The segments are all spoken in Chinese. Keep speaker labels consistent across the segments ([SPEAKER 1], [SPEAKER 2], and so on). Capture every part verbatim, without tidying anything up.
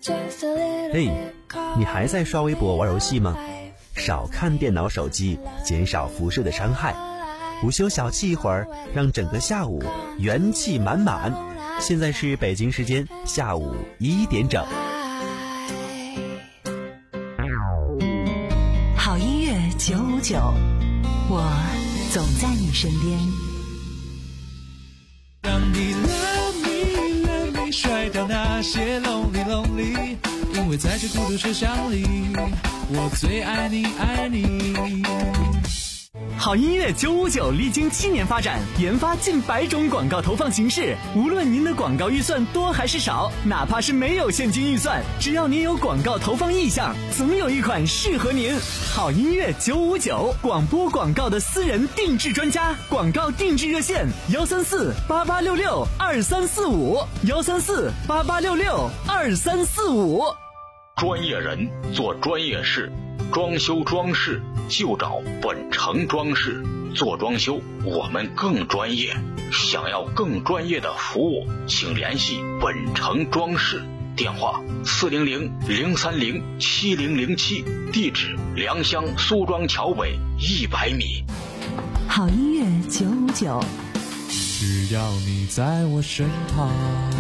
[SPEAKER 1] 嘿，你还在刷微博玩游戏吗？少看电脑手机，减少辐射的伤害。午休小憩一会儿，让整个下午元气满满。现在是北京时间下午一点整。
[SPEAKER 2] 好音乐九五九，我总在你身边。
[SPEAKER 3] 让你 love me love me 甩掉那些 lonely lonely， 因为在这孤独车厢里，我最爱你爱你。
[SPEAKER 4] 好音乐九五九历经七年发展，研发近百种广告投放形式。无论您的广告预算多还是少，哪怕是没有现金预算，只要您有广告投放意向，总有一款适合您。好音乐九五九，广播广告的私人定制专家，广告定制热线幺三四八八六六二三四五幺三四八八六六二三四五。
[SPEAKER 5] 专业人做专业事，装修装饰就找本城装饰。做装修我们更专业，想要更专业的服务，请联系本城装饰，电话四零零零三零七零零七，地址良乡苏庄桥北一百米。
[SPEAKER 2] 好音乐九五九，
[SPEAKER 3] 只要你在我身旁。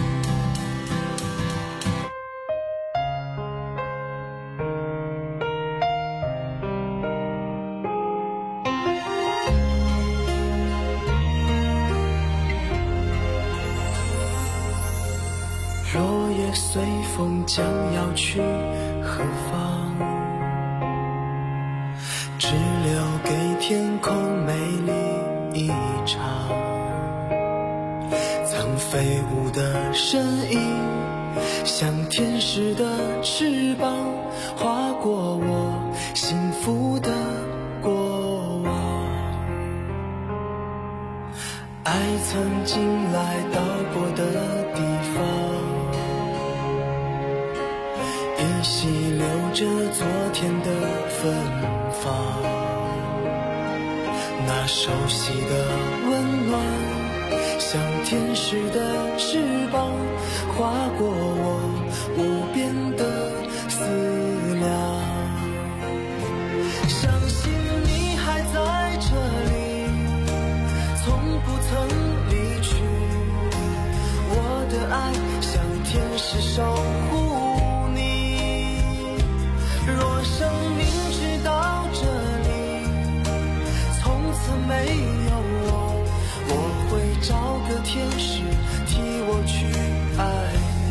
[SPEAKER 6] 落叶随风将要去何方，只留给天空美丽一场。曾飞舞的身影，像天使的翅膀，划过我幸福的过往。爱曾经来到过的地方，依稀留着昨天的芬芳，那熟悉的温暖，像天使的翅膀，划过我无边的思量。相信你还在这里，从不曾离去，我的爱像天使守护你。若生命直到这里，从此没有我，我会找个天使替我去爱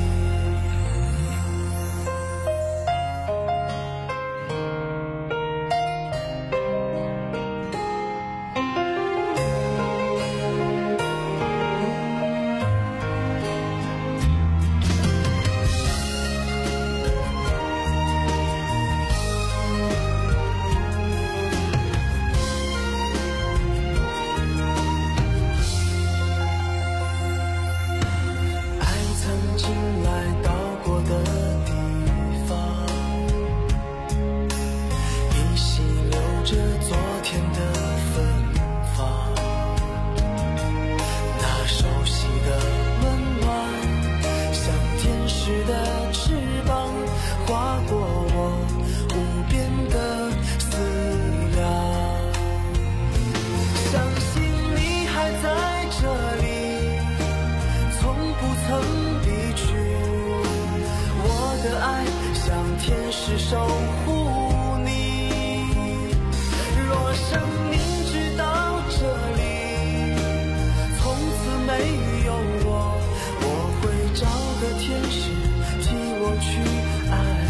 [SPEAKER 6] 守护你。若生命直到这里，从此没有我，我会找个天使替我去爱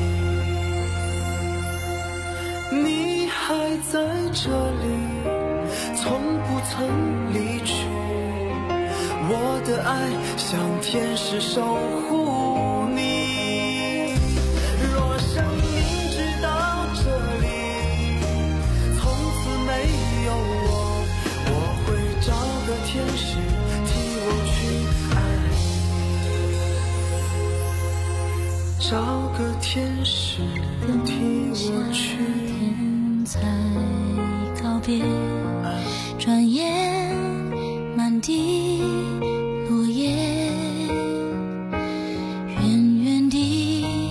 [SPEAKER 6] 你。你还在这里，从不曾离去，我的爱像天使守护你。天使替我去爱你，找个天使替我去。
[SPEAKER 7] 才告别，转眼满地落叶，远远地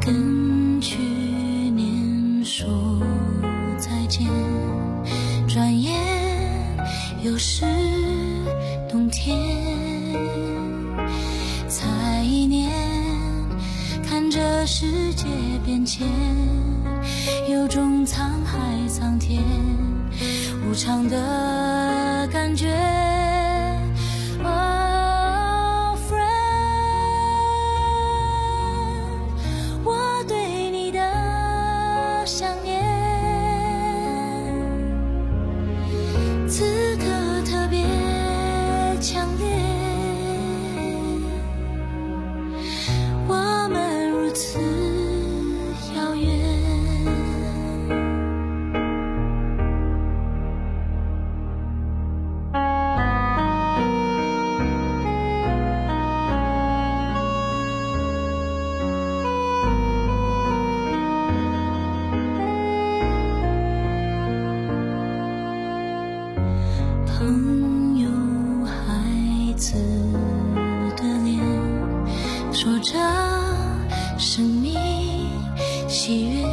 [SPEAKER 7] 跟去年说再见，转眼又是冬天。才一年，看着世界变迁，有种沧海桑田无常的感觉。Oh friend， 我对你的想念，此刻特别强烈。我们如此遥远。朋友孩子的脸，说着生命喜悦。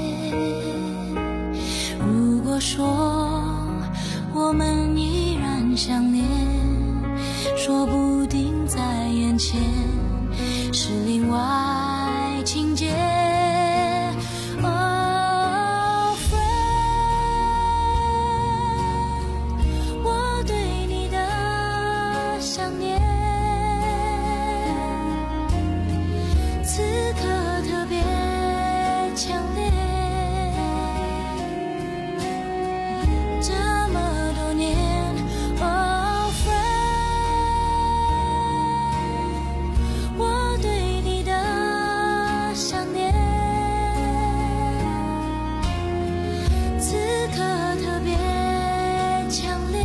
[SPEAKER 7] 如果说我们依然相恋，说不定在眼前是另外情节。Oh friend， 我对你的想念，此刻特别强烈。这么多年 Oh friend， 我对你的想念，此刻特别强烈，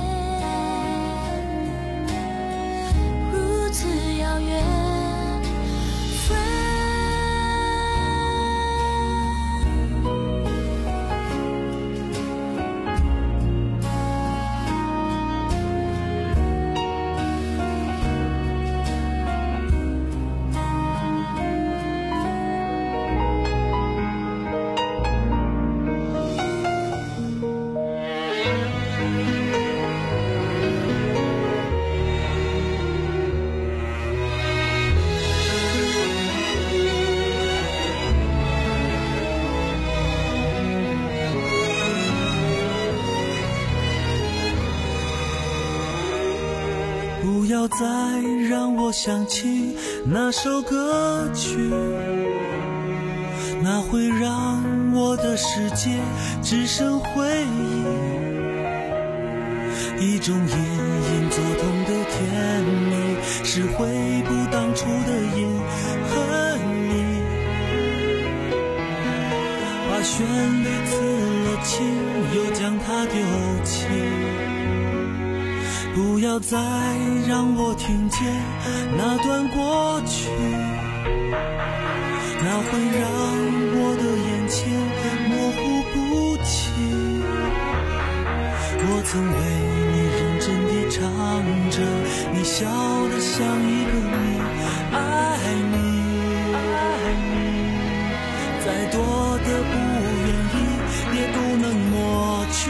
[SPEAKER 7] 如此遥远。
[SPEAKER 6] 不要再让我想起那首歌曲，那会让我的世界只剩回忆，一种隐隐作痛的甜蜜，是回不当初的隐恨意，把旋律刺了情，又将它丢弃。不要再让我听见那段过去，那会让我的眼前模糊不清。我曾为你认真地唱着，你笑得像一个谜。爱你，爱你，再多的不愿意也不能抹去。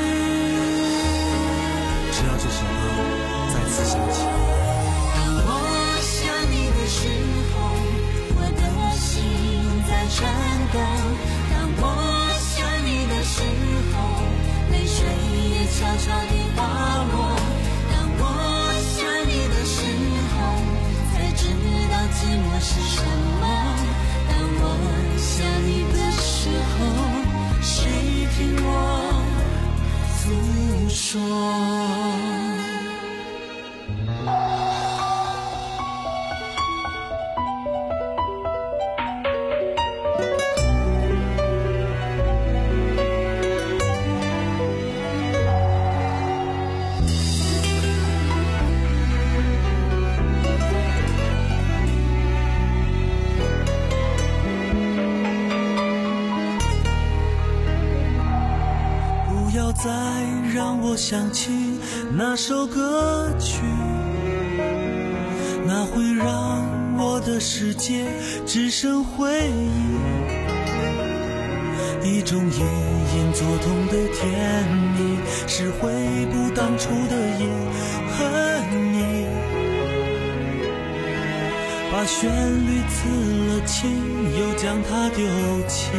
[SPEAKER 6] 直到这首歌再次响起。
[SPEAKER 7] 当我想你的时候，我的心在颤抖。当我想你的时候，泪水也悄悄地滑落。当我想你的时候，才知道寂寞是什么。当我想你的时候，谁听我诉说？
[SPEAKER 6] 再让我想起那首歌曲，那会让我的世界只剩回忆，一种隐隐作痛的甜蜜，是回不当初的也恨你，把旋律刺了青，又将它丢弃，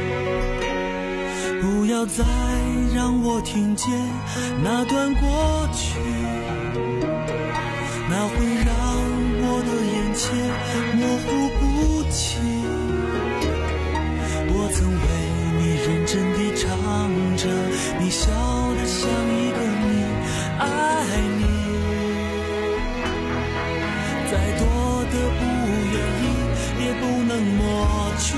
[SPEAKER 6] 不要再让我听见那段过去，那会让我的眼前模糊不清。我曾为你认真地唱着，你笑得像一个谜，爱你，再多的不愿意也不能抹去。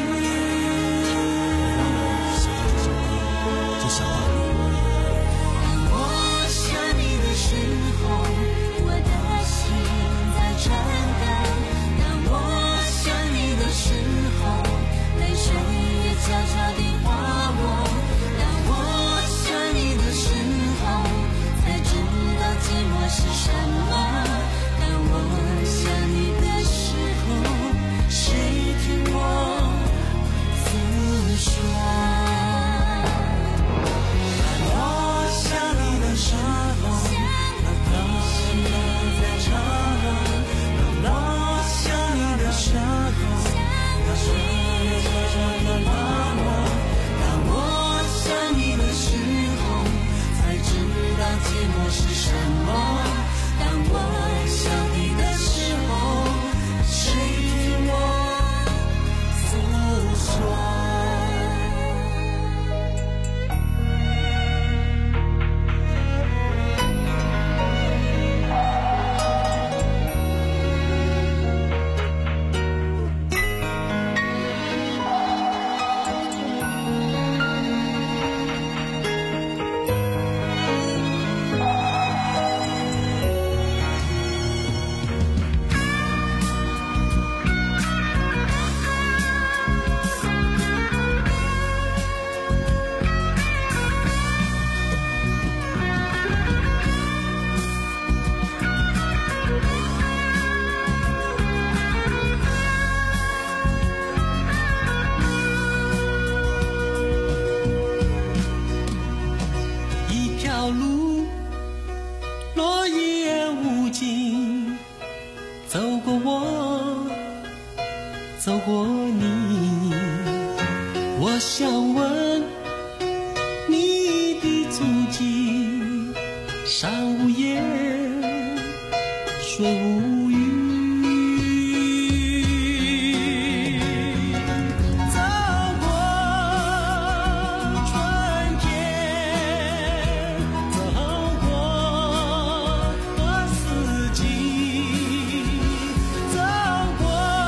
[SPEAKER 6] 就像
[SPEAKER 7] 当我想你的时候，我的心在颤抖，当我想你的时候，泪水也悄悄地滑落，当我想你的时候，才知道寂寞是什么，当我想你的时候，谁听我诉说。寂寞是什么？当我想你的时候，谁听我诉说？走过你，我想问你的足迹，山无言，水无语。走过春天，走过四季，走过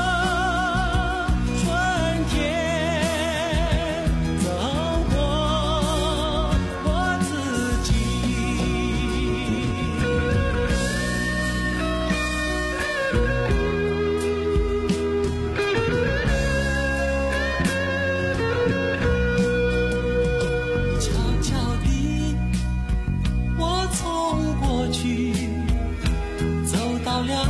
[SPEAKER 7] 春天，走过我自己。悄悄地，我从过去走到了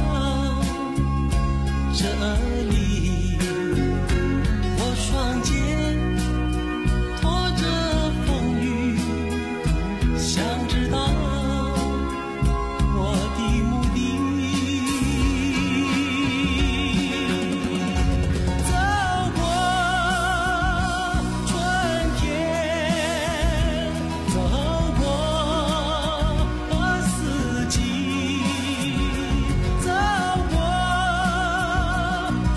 [SPEAKER 7] 这里，我双肩拖着风雨，想知道我的目的。走过春天，走过四季，走过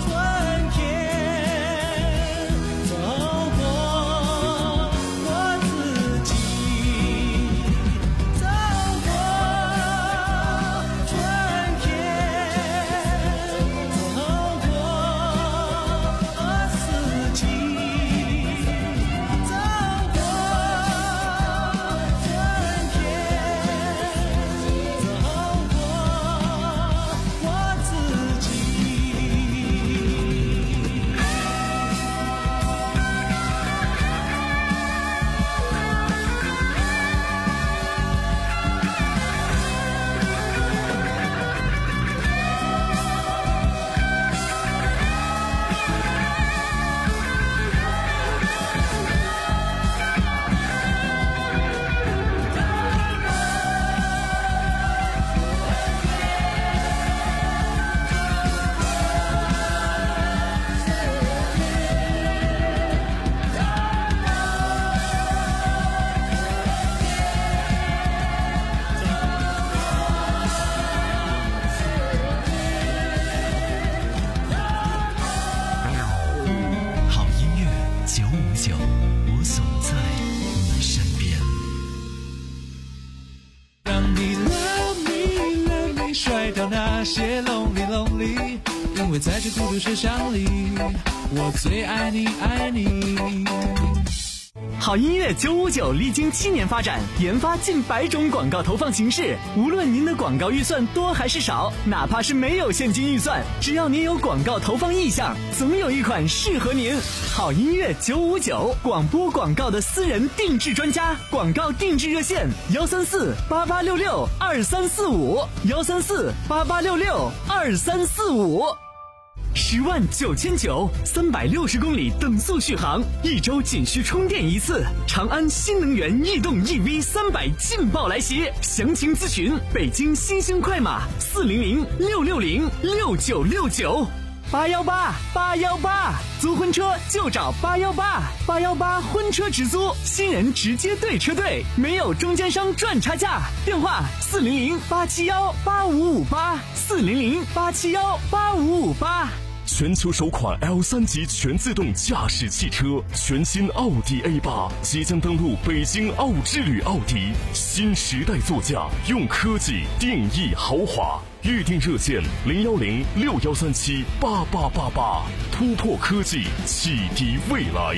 [SPEAKER 3] 因为在这孤独车厢里，我最爱你爱你。
[SPEAKER 4] 好音乐九五九历经七年发展，研发近百种广告投放形式。无论您的广告预算多还是少，哪怕是没有现金预算，只要您有广告投放意向，总有一款适合您。好音乐九五九，广播广告的私人定制专家，广告定制热线：幺三四八八六六二三四五，幺三四八八六六二三四五。十万九千九，三百六十公里等速续航，一周仅需充电一次。长安新能源逸动 E V 三百劲爆来袭，详情咨询北京新兴快马四零零六六零六九六九。八幺八八幺八，租婚车就找八幺八八幺八婚车直租，新人直接对车队，没有中间商赚差价。电话四零零八七幺八五五八，四零零八七幺八五五八。
[SPEAKER 8] 全球首款 L 三 级全自动驾驶汽车，全新奥迪 A 八即将登陆北京奥之旅奥迪，新时代座驾，用科技定义豪华。预订热线零幺零六幺三七八八八八，突破科技，启迪未来。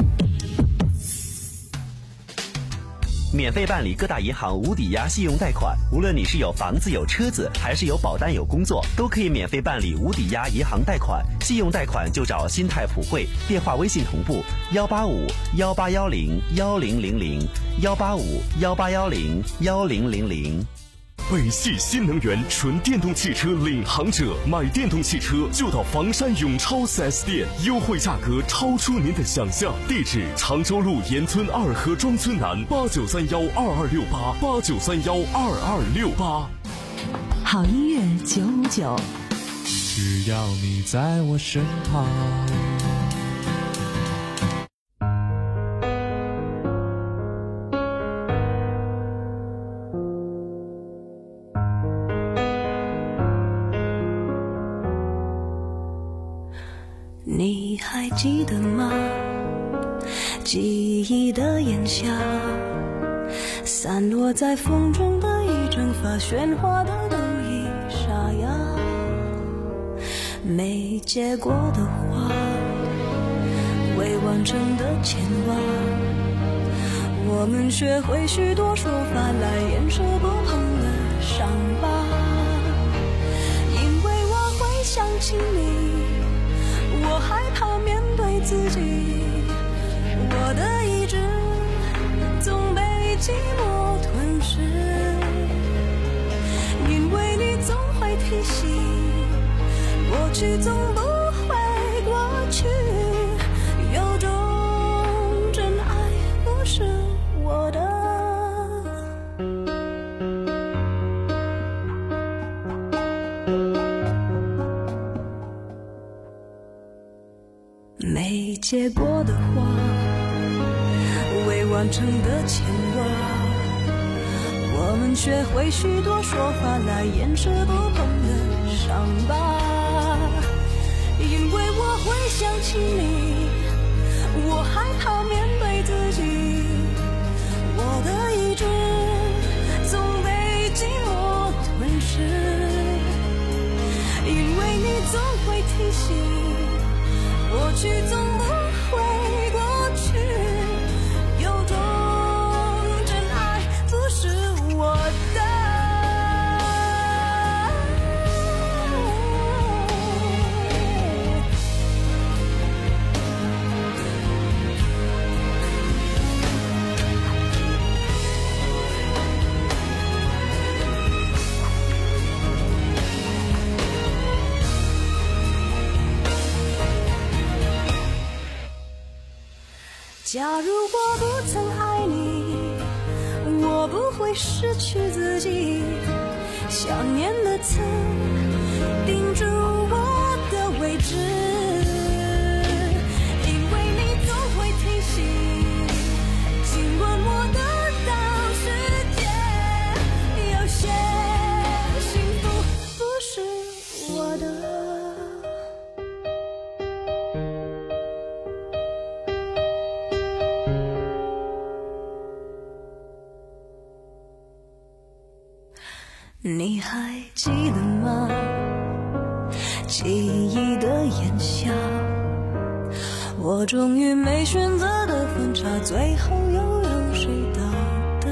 [SPEAKER 1] 免费办理各大银行无抵押信用贷款，无论你是有房子有车子，还是有保单有工作，都可以免费办理无抵押银行贷款。信用贷款就找新泰普惠，电话微信同步幺八五幺八幺零幺零零零幺八五幺八幺零幺零零零。
[SPEAKER 8] 北汽新能源纯电动汽车领航者，买电动汽车就到房山永超 四 S 店，优惠价格超出您的想象。地址：常州路沿村二河庄村南，八九三幺二二六八八九三幺二二六八。
[SPEAKER 2] 好音乐九五九，
[SPEAKER 3] 只要你在我身旁。
[SPEAKER 7] 你还记得吗？记忆的炎夏，散落在风中的一整发，喧哗的都已沙哑。没结果的花，未完成的牵挂，我们学会许多说法来掩饰不碰的伤疤。因为我会想起你，我害怕面对自己，我的意志总被寂寞吞噬。因为你总会提醒，过去总不会过去，有种真爱不是我的。没结果的花，未完成的牵挂，我们学会许多说法来掩饰不碰的伤疤。因为我会想起你，我害怕面对自己，我的意志总被寂寞吞噬。因为你总会提醒，过去总不会过去，有种真爱不是我的。假如我不曾爱你，我不会失去自己，想念的刺钉住我的位置。因为你总会提醒，尽管我得到世界，有些幸福不是我的。你还记得吗？ 炎夏，我终于没选择的分岔，最后又让谁到达？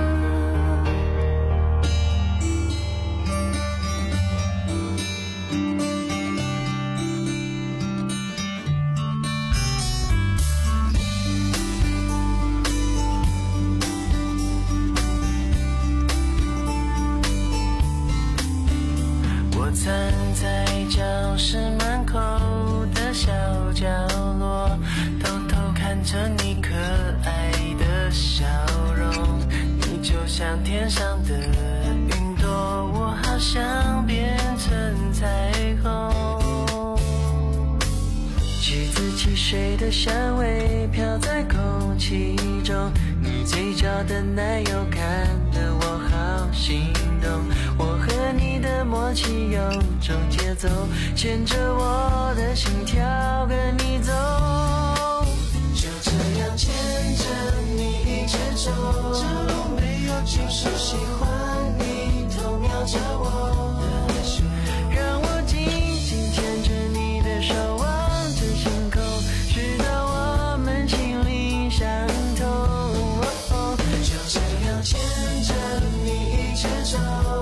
[SPEAKER 6] 我站在教室门口的小角落，偷偷看着你可爱的笑容。你就像天上的云朵，我好想变成彩虹。橘子汽水的香味飘在空气中，你嘴角的奶油看得我好心动。我和你的默契有种节奏，牵着我的心跳跟你走，就这样牵着你一直走，这路没有尽头，喜欢你偷瞄着我的手，让我紧紧牵着你的手，望着星空，直到我们心灵相通，哦，就这样牵着你一直走，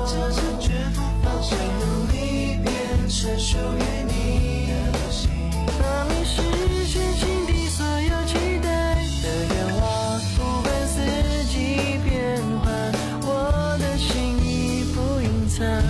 [SPEAKER 6] 属于你的心，帮你实现心底所有期待的愿望，不管四季变化，我的心意不隐藏。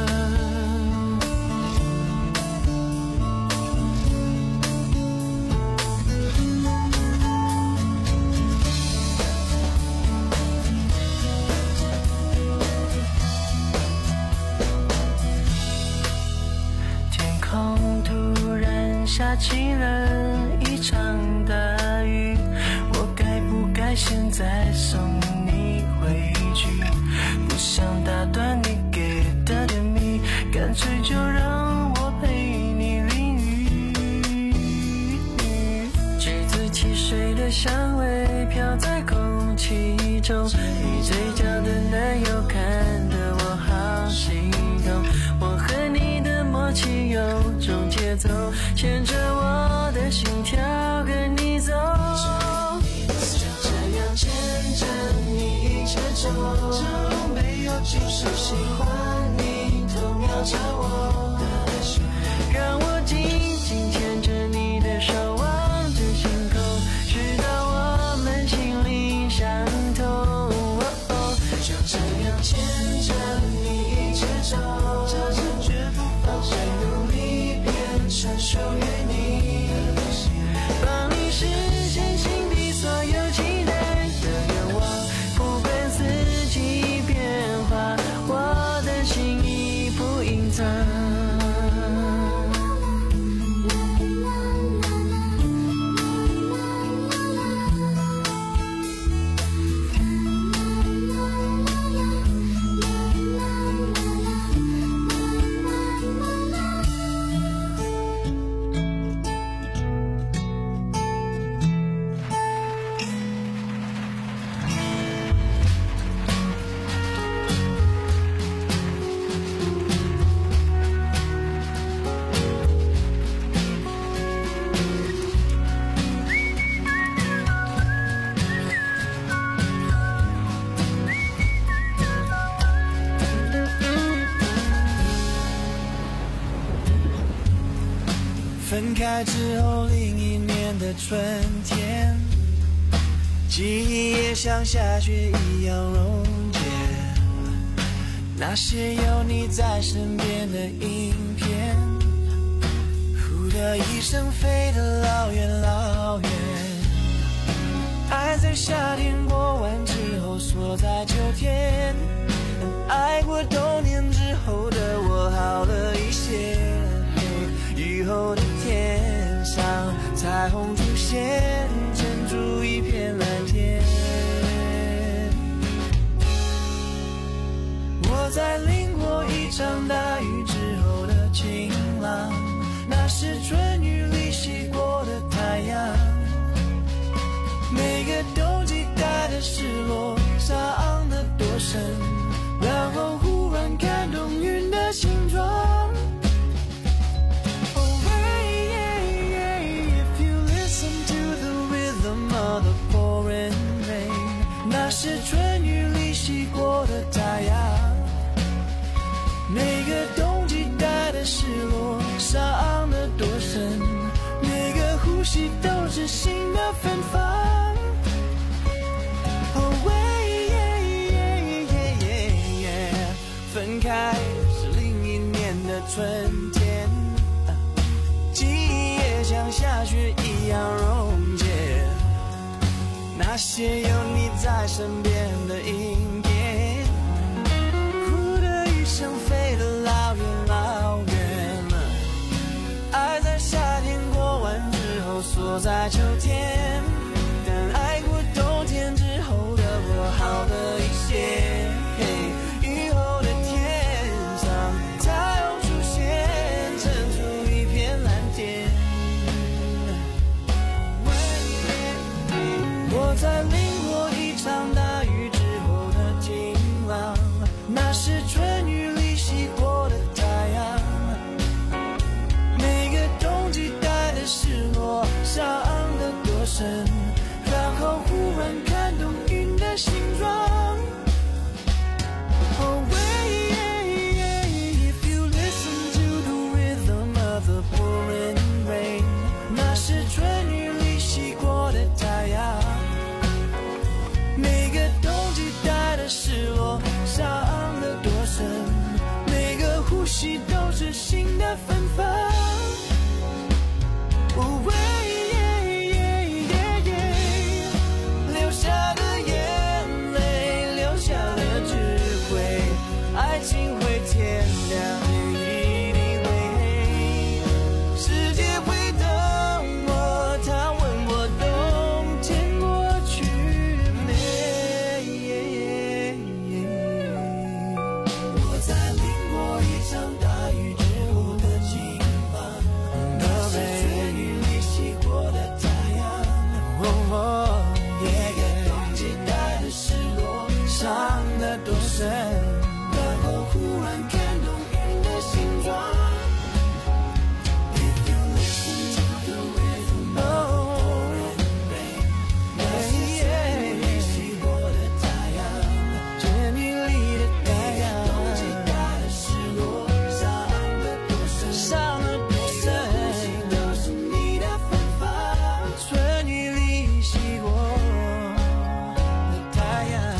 [SPEAKER 6] 下起了一场大雨，我该不该现在送你回去？不想打断你给的甜蜜，干脆就让我陪你淋雨。橘子汽水的香味飘在空气中，你嘴角的奶油看得我好心动。我和你的默契有种节奏，牵着我的心跳跟你走，就这样牵着你一直走，这路没有尽头，喜欢你偷瞄着我的手，让我紧紧牵着你的手，望着星空，直到我们心灵相通，哦，就这样牵着你一直走，这次绝不放弃，努力变成属于你的心，帮你实现心底所有期待的愿望，不管四季变化，我的心意不隐藏。
[SPEAKER 3] 分开之后另一年的春天，记忆也像下雪一样溶解，那些有你在身边的影片，呼的一声飞得老远老远，爱在夏天过完之后锁在秋天，爱过冬年之后的我好了一些，雨后的天上彩虹出现，牵住一片蓝天。我在淋过一场大雨之后的晴朗，那是春雨里洗过的太阳，每个冬季带的失落伤得多深，然后忽然看懂云的形状。哦，唯是春雨里洗过的太阳。每个冬季带的失落，伤得多深，每个呼吸都是新的芬芳。哦喂耶耶耶耶耶，分开是另一年的春天，记忆也像下雪一样溶解，那些有你在身边的阴天，呼的一声飞得老远老远了，爱在夏天过完之后锁在秋天，但爱过冬天之后的我好了一些，雨后的天上太阳出现，撑出一片蓝天。我在淋过一场大雨之后的晴朗，那是春雨里洗过的太阳。每个冬季带的失落，伤得多深，然后忽然看懂云的形状。Oh wait, if you listen to the rhythm of the pouring rain， 那是春雨里洗过的太阳。每个冬季带的失落，伤得多深，每个呼吸都是新的芬芳。哦喂耶耶耶耶，流下的眼泪，留下的智慧，爱情会天亮，也一定会黑，世界会等我，他问我冬天过去没。我在淋过一场大雨之后的晴朗，那是春雨里洗过的太阳。哦耶耶，冬季带的失落，伤得多深，然后忽然看懂云的形状。If you listen to the rhythm of the rain， 那是春雨里洗过的太阳，春雨里的太阳。冬季带的失落，伤得多深，伤得多深，都是你的芬芳。春雨里洗过的太阳。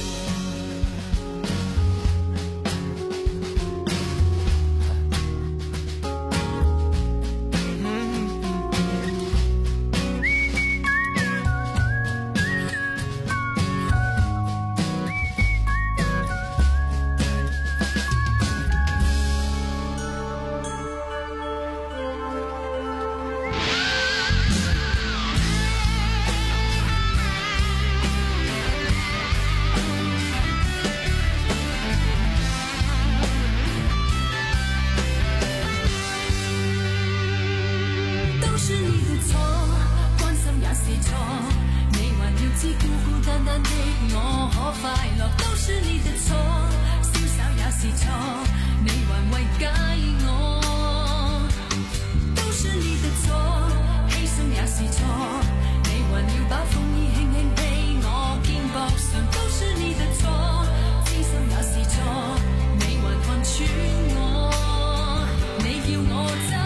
[SPEAKER 7] 都是你的錯，關心也是錯，你還要知孤孤單單的我可快樂。都是你的錯，瀟灑也是錯，你還為解我。都是你的錯，犧牲也是錯，你還要把風衣輕輕披我肩膊上。都是你的錯，痴心也是錯，你還看穿我，你叫我怎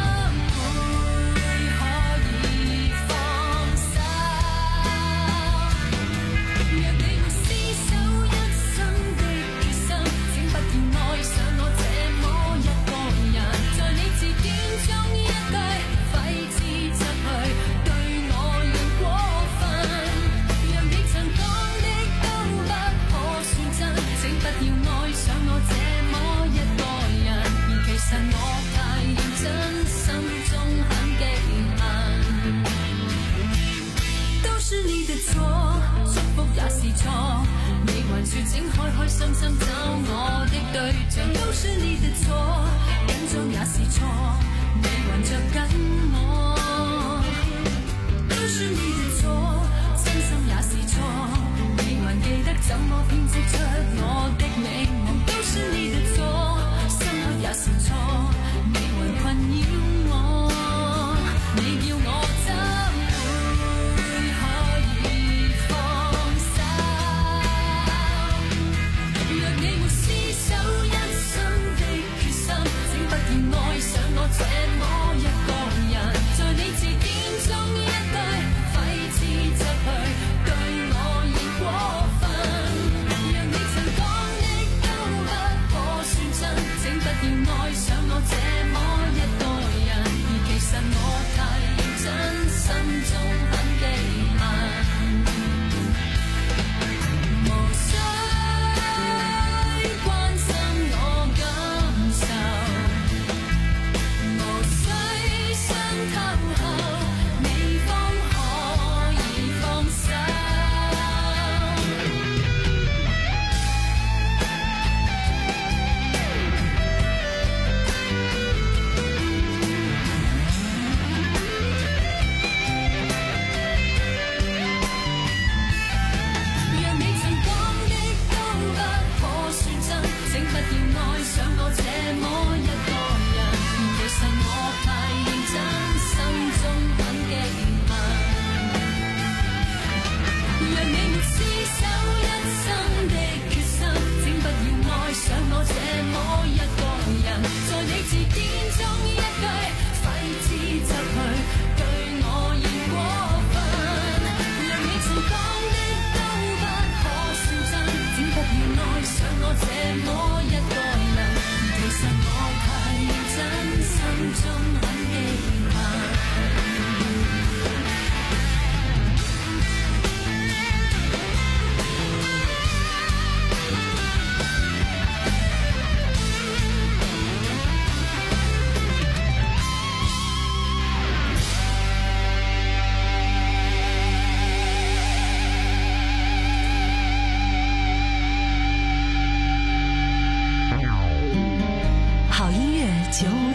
[SPEAKER 7] 說請開開心心找我的對象。都是你的錯，緊張也是錯，你還着緊我。都是你的錯，真心也是錯，你還記得怎麼編織出我的美夢。都是你的錯，深刻也是錯，你還困擾我，你叫我怎會可以放手。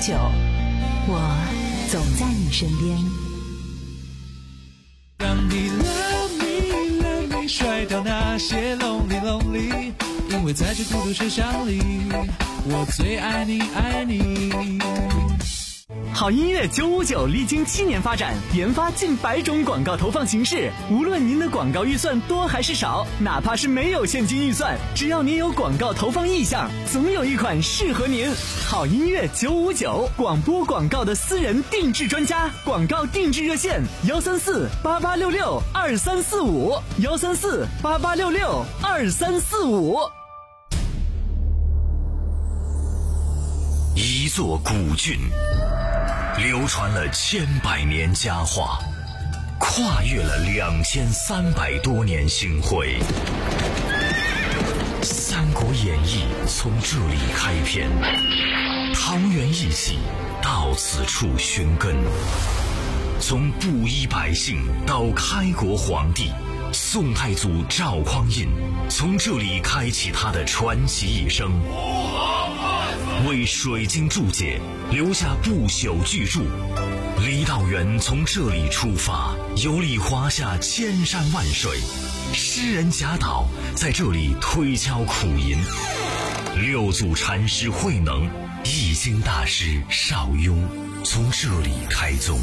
[SPEAKER 2] 九，我总在你身边。
[SPEAKER 3] 让你 love me love me 甩掉那些 lonely lonely， 因为在这孤独车厢里，我最爱你爱你。
[SPEAKER 4] 好音乐九五九历经七年发展，研发近百种广告投放形式。无论您的广告预算多还是少，哪怕是没有现金预算，只要您有广告投放意向，总有一款适合您。好音乐九五九，广播广告的私人定制专家，广告定制热线：幺三四八八六六二三四五，幺三四八八六六二三四五。
[SPEAKER 8] 一座古郡，流传了千百年佳话，跨越了两千三百多年星辉。《三国演义》从这里开篇，桃园义气到此处寻根。从布衣百姓到开国皇帝，宋太祖赵匡胤从这里开启他的传奇一生，为水晶注解留下不朽巨著。李道元从这里出发，游历华夏千山万水，诗人贾岛在这里推敲苦吟，六祖禅师慧能、易经大师邵雍从这里开宗。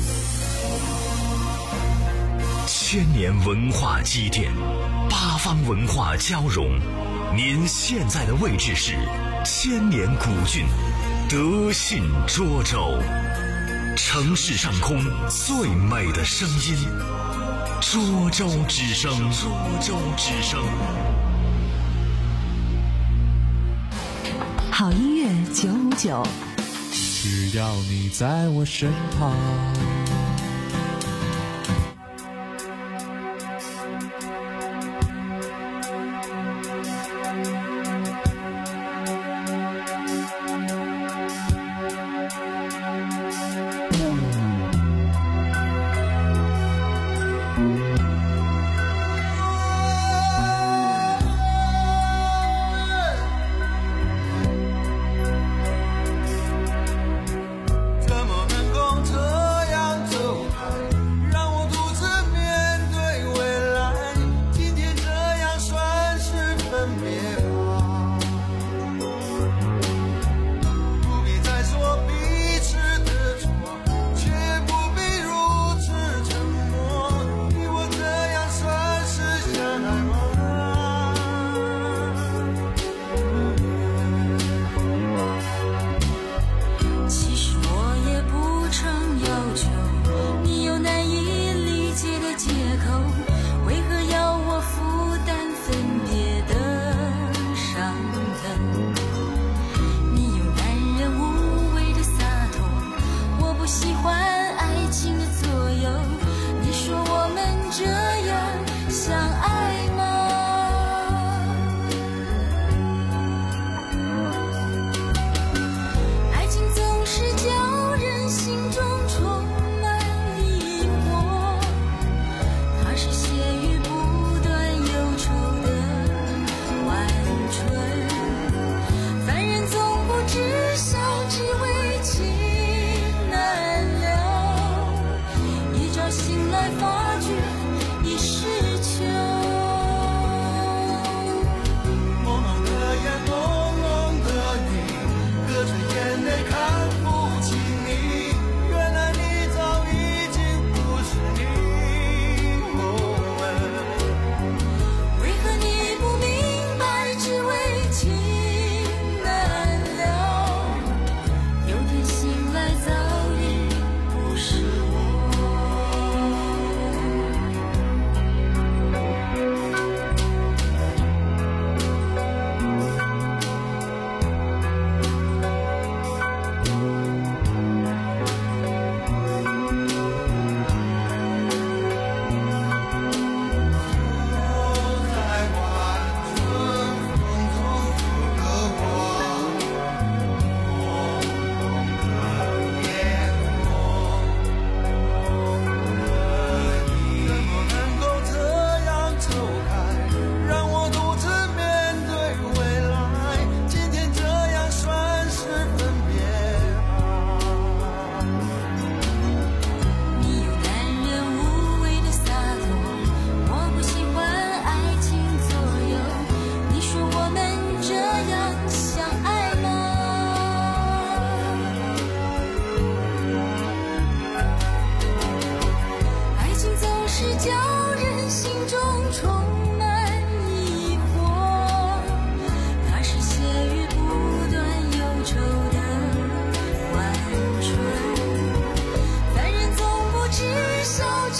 [SPEAKER 8] 千年文化积淀，八方文化交融。您现在的位置是千年古郡德信涿州，城市上空最美的声音，涿州之声。涿州之声。
[SPEAKER 2] 好音乐九五九，
[SPEAKER 3] 只要你在我身旁。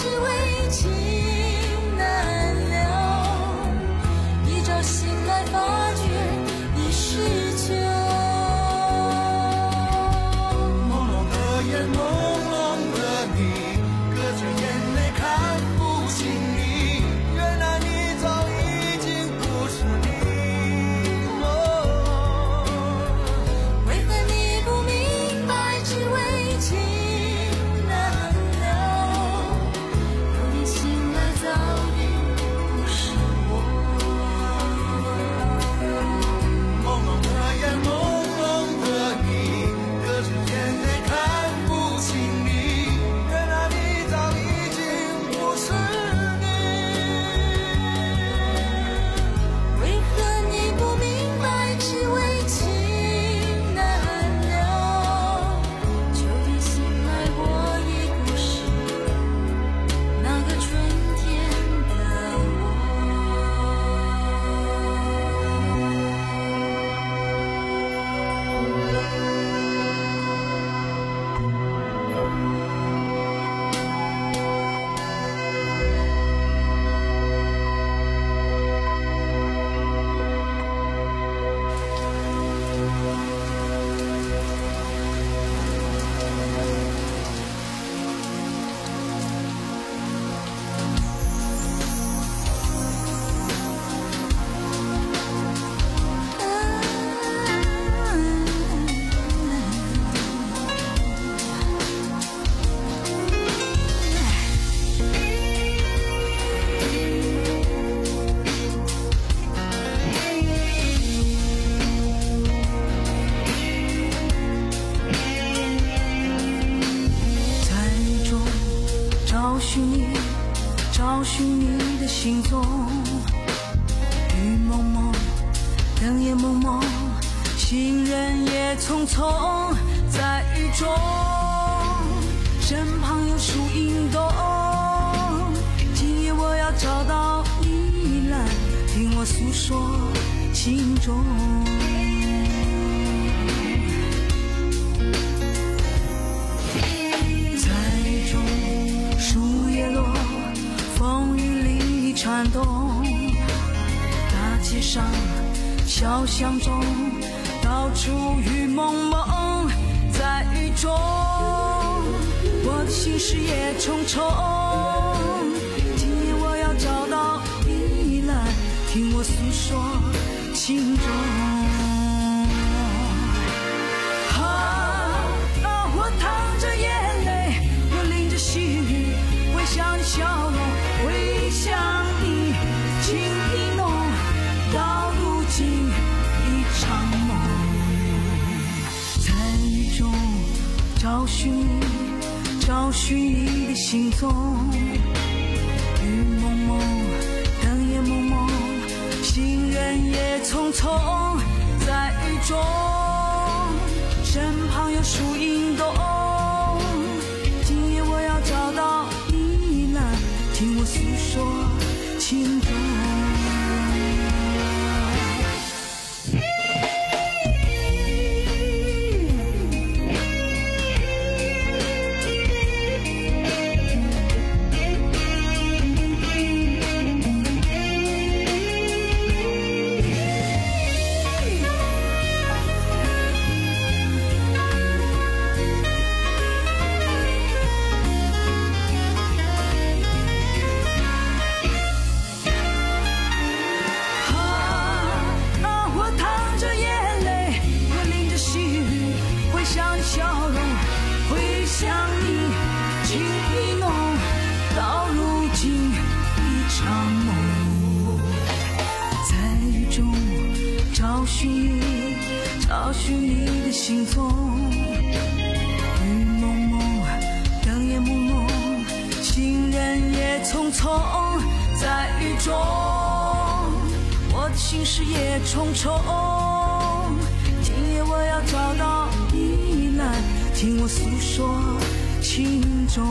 [SPEAKER 7] 只为情难了，一觉醒来发觉已是酒。
[SPEAKER 6] 朦胧的眼，朦胧的你，隔着眼泪看不清你，原来你早已经不是你。
[SPEAKER 7] 为何你不明白，只为情难了，有你醒来早已不是我。
[SPEAKER 6] 朦胧的眼，朦胧的你，隔着眼泪看不清你，原来你早已经不是你。
[SPEAKER 7] 为何你不明白，只为情难了，秋天醒来我已不是那个春天的在雨中找寻你，找寻你的行踪。雨蒙蒙，灯也蒙蒙，行人也匆匆。在雨中，身旁有树影动。今夜我要找到你来，听我诉说心中。在雨中，树叶落，风雨里颤动。大街上，小巷中，到处雨蒙蒙。在雨中，我的心事也重重。今夜我要找到你来，听我诉说心中。我淌着眼泪，我淋着细雨，微笑你笑容，回想你情意浓，到如今一场梦。在雨中找寻你，找寻你的行踪。雨蒙蒙，灯也蒙蒙，行人也匆匆。在雨中，身旁有树影动。今夜我要找到你来，听我诉说情中。找寻你，找寻你的行踪。雨蒙蒙，灯也蒙蒙，行人也匆匆。在雨中，我的心事也重重。今夜我要找到你来，听我诉说情中。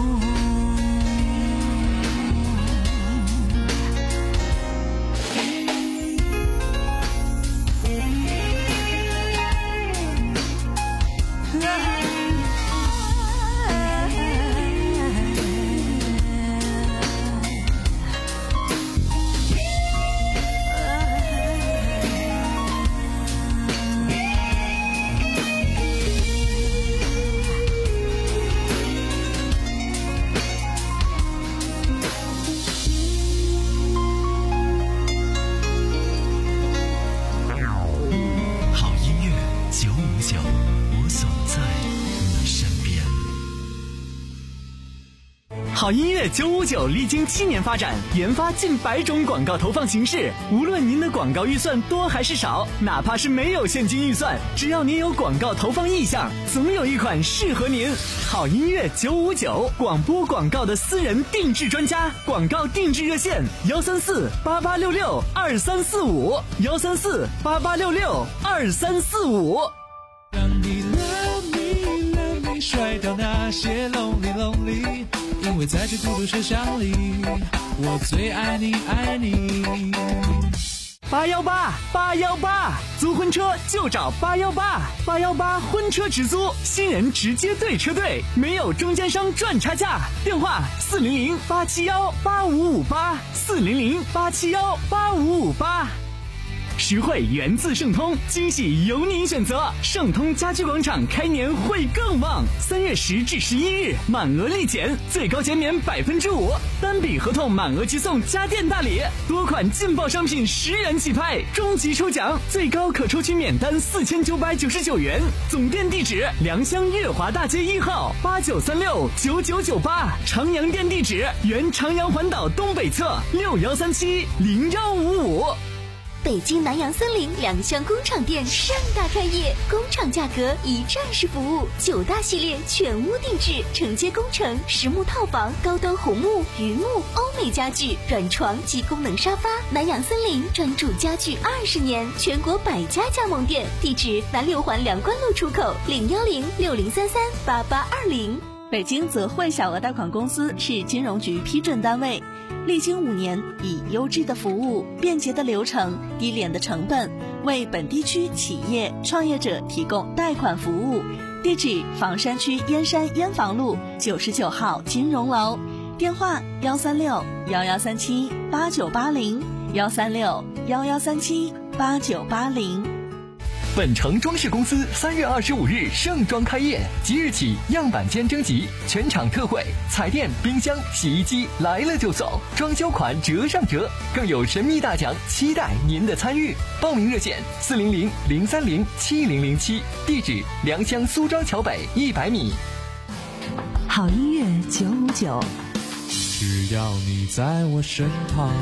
[SPEAKER 4] 好音乐九五九历经七年发展，研发近百种广告投放形式。无论您的广告预算多还是少，哪怕是没有现金预算，只要您有广告投放意向，总有一款适合您。好音乐九五九，广播广告的私人定制专家，广告定制热线：幺三四八八六六二三四五，幺三四八八六六二三四五。
[SPEAKER 3] 让你 love me love me， 甩掉那些 lonely lonely， 因为在这孤独车厢里，我最爱你爱你。
[SPEAKER 4] 八幺八八幺八，租婚车就找八幺八，八幺八婚车直租，新人直接对车队，没有中间商赚差价。电话四零零八七幺八五五八，四零零八七幺八五五八。实惠源自盛通，惊喜由您选择。盛通家居广场开年会更旺，三月十至十一日满额立减，最高减免百分之五，单笔合同满额即送家电大礼，多款劲爆商品十元起拍，终极抽奖最高可抽取免单四千九百九十九元。总店地址：良乡悦华大街一号八九三六九九九八，长阳店地址：原长阳环岛东北侧六幺三七零幺五五。
[SPEAKER 9] 北京南阳森林良乡工厂店盛大开业，工厂价格一站式服务，九大系列全屋定制，承接工程、实木套房、高端红木、榆木、欧美家具、软床及功能沙发。南阳森林专注家具二十年，全国百家加盟店，地址南六环梁关路出口零幺零六零三三八八二零。
[SPEAKER 10] 北京泽汇小额贷款公司是金融局批准单位，历经五年，以优质的服务、便捷的流程、低廉的成本，为本地区企业创业者提供贷款服务。地址：房山区燕山燕房路九十九号金融楼，电话：幺三六幺幺三七八九八零，幺三六幺幺三七八九八零。
[SPEAKER 11] 本城装饰公司三月二十五日盛装开业，即日起样板间征集，全场特惠，彩电、冰箱、洗衣机来了就走，装修款折上折，更有神秘大奖，期待您的参与。报名热线：四零零零三零七零零七，地址：良乡苏庄桥北一百米。
[SPEAKER 2] 好音乐九五九，
[SPEAKER 3] 只要你在我身旁。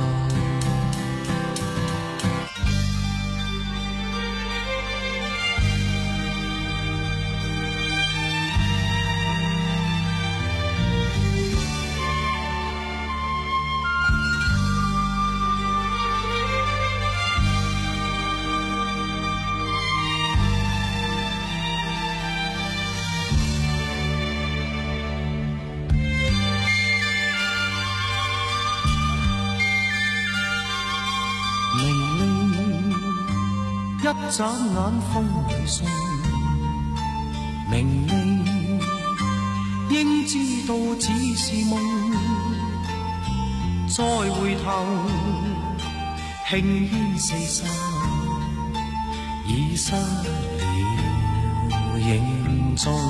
[SPEAKER 6] 一眨眼風裏送，明明應知道只是夢，再回頭輕煙四散，已失了影蹤，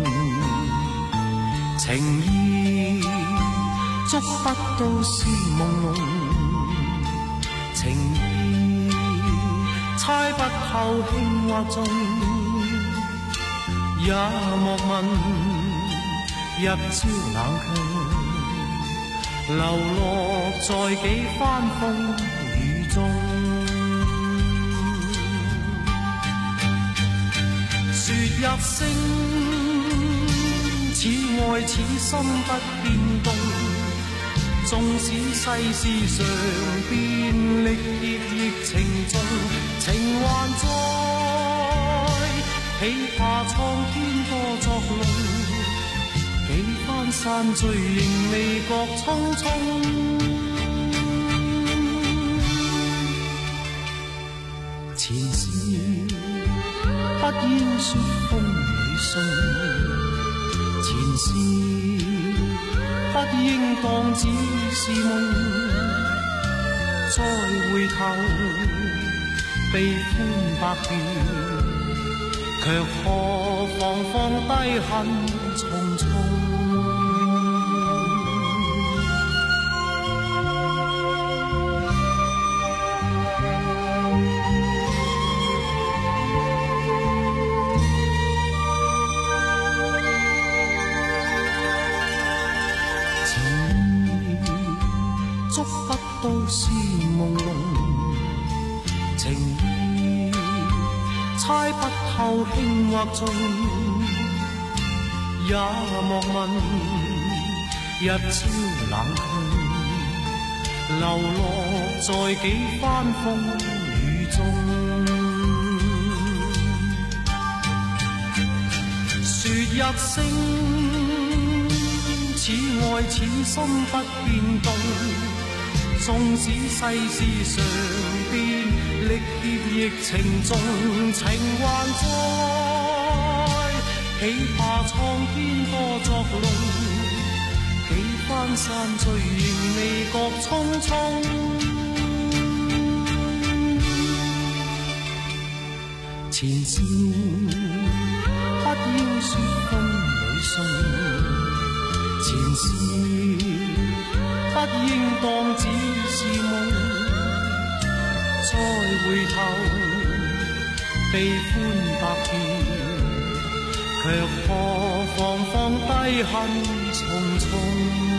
[SPEAKER 6] 情意捉不到是朦朧，情意猜不透輕或重，也莫問日朝冷卻，流落在幾番風雨中。說入聲，似愛此心不變動，縱使世事常變，歷劫亦情重，情還在，豈怕蒼天多作弄，幾番散聚仍未覺匆匆。前事不應說風裏送，前事不應當只是夢，再回頭悲歡百變，卻何妨放低恨重重。情都是朦朧，情意猜不透輕或重，也莫問日超冷酷，流落在幾番風雨中。說一聲，此愛此心不變動，縱使世事常變，歷劫亦情重，情還在，豈怕蒼天多作弄，幾番散聚仍未覺匆匆。前事不要說風裏送，前事不應當只是夢，再回頭悲歡百遍，卻何妨放低恨重重。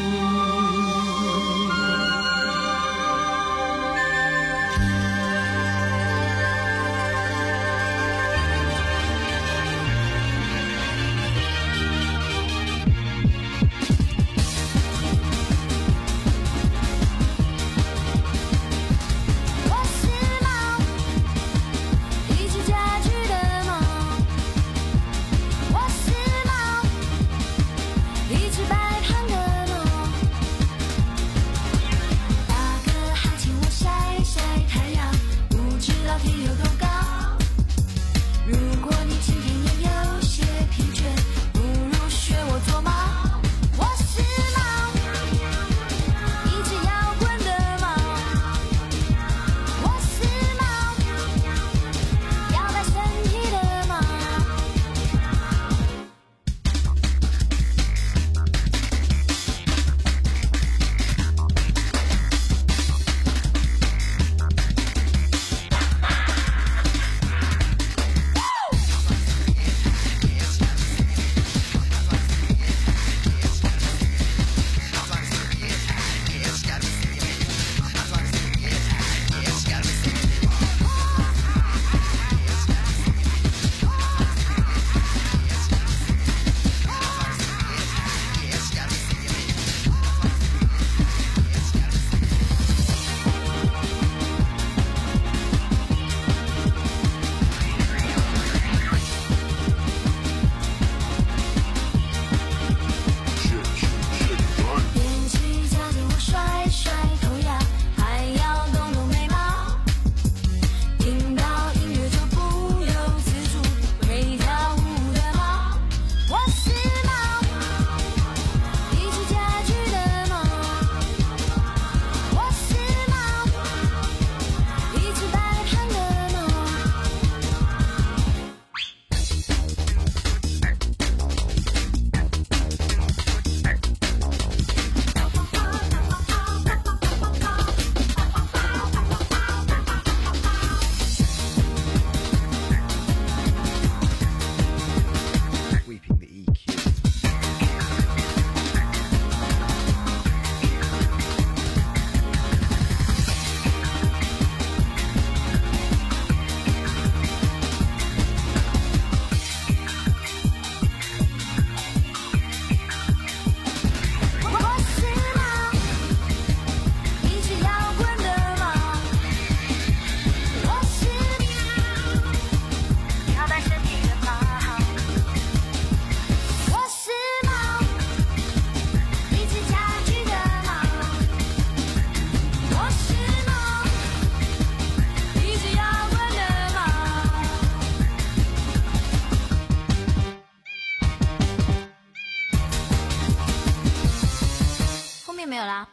[SPEAKER 12] 没有啦。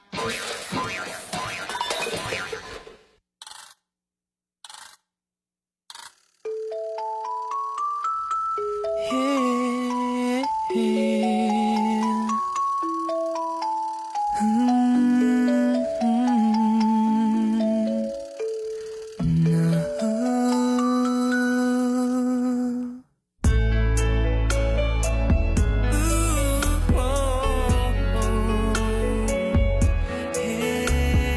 [SPEAKER 6] Yeah.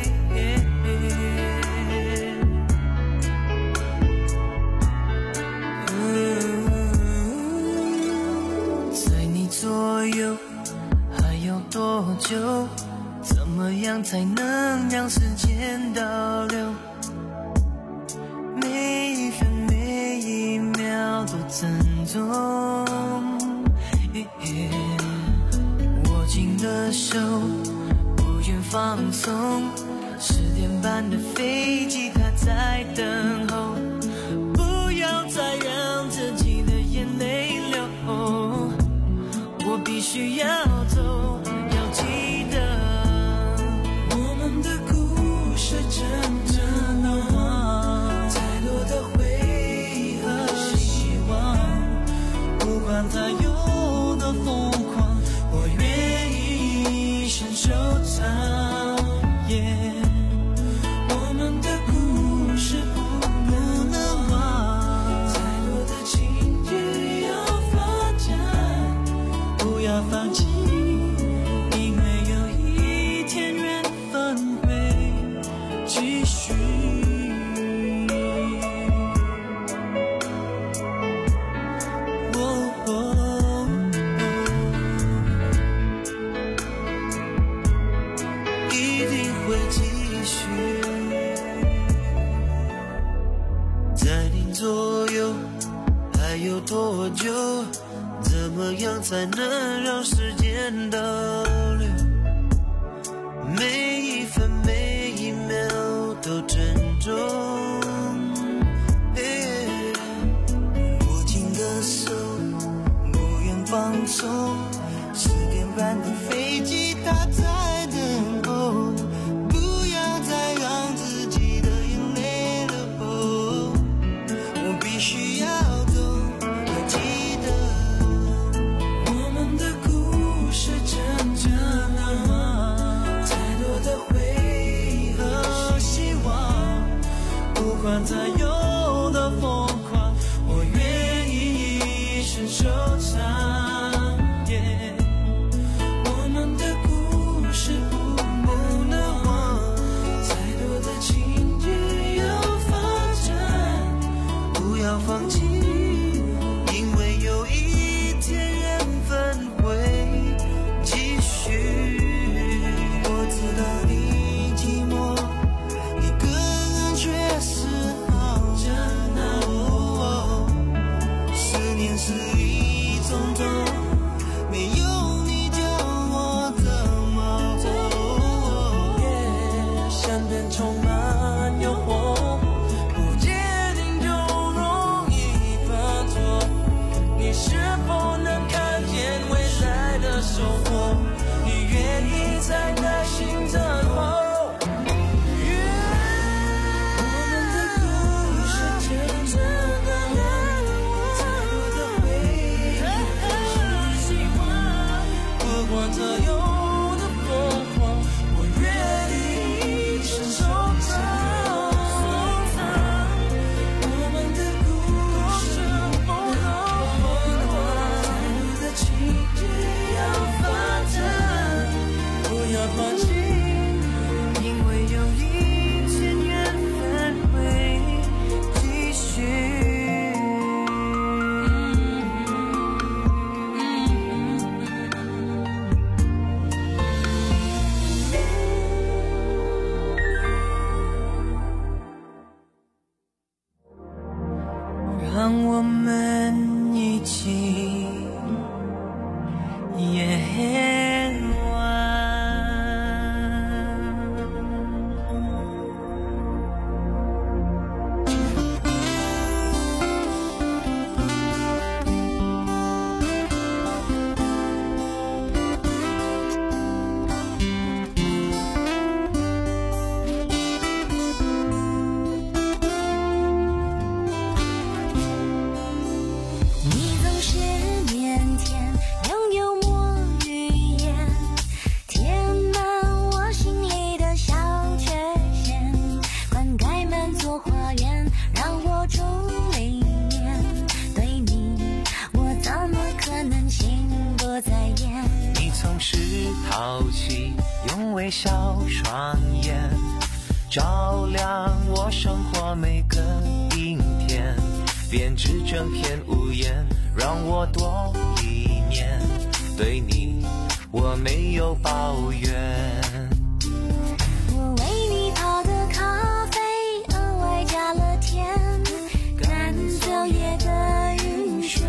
[SPEAKER 6] 久？怎么样才能让时间倒流？每一分每一秒都珍重。握紧的手，不愿放松。十点半的飞机，它在等候。不要再让自己的眼泪流，我必须要走。要记得，我们的故事真正的话，再多的回忆和希望，不管它有多疯狂，我愿意一生收藏。Yeah， 我们的故事不能忘，再多的情绪要发展，不要放弃，因为有一天缘分会继续。哦哦一定会继续。在你左右还有多久？怎么样才能让时间倒流？每一分每一秒都珍重。握紧的手，不愿放松。十点半的飞机，它在等候。不要再让自己的眼泪流，我必须要走。要记得，我们的故事真正的话，再多的回忆和希望，不管它有多疯狂，我愿意一生收藏。Yeah， 我们的故事不能忘，再多的情绪要发展，不要放弃，因为有一天缘分会继续。我知道你寂寞，一个人却是好真的。思念是一种痛，没有你叫我怎么走？身边充满诱惑，不坚定就容易犯错。你是否能看见未来的收获？你愿意再耐心等候？我们的故事真正的难忘，再多的回忆和希望，不管它有多疯狂，我愿意一生收藏。我们的故事不能忘，再多的情绪要发展，不要放弃，因为有一天缘分会继续。让我们一起夜晚。
[SPEAKER 7] 你总是腼腆又幽默语言，填满我心里的小缺陷，灌溉满座花园，让我种里面。对你，我怎么可能心不在焉？
[SPEAKER 6] 你总是淘气，用微笑双眼照亮我生活每个阴天，编织整片屋檐，让我多一年。对你，
[SPEAKER 3] 我没有抱怨。
[SPEAKER 7] 我为你泡的咖啡额外加了甜，赶走夜的晕眩。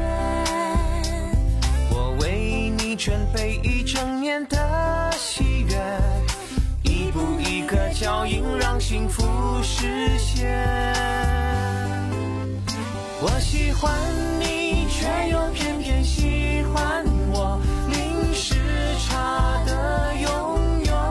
[SPEAKER 3] 我为你准备一整年的喜悦，一步一个脚印让幸福实现。我喜欢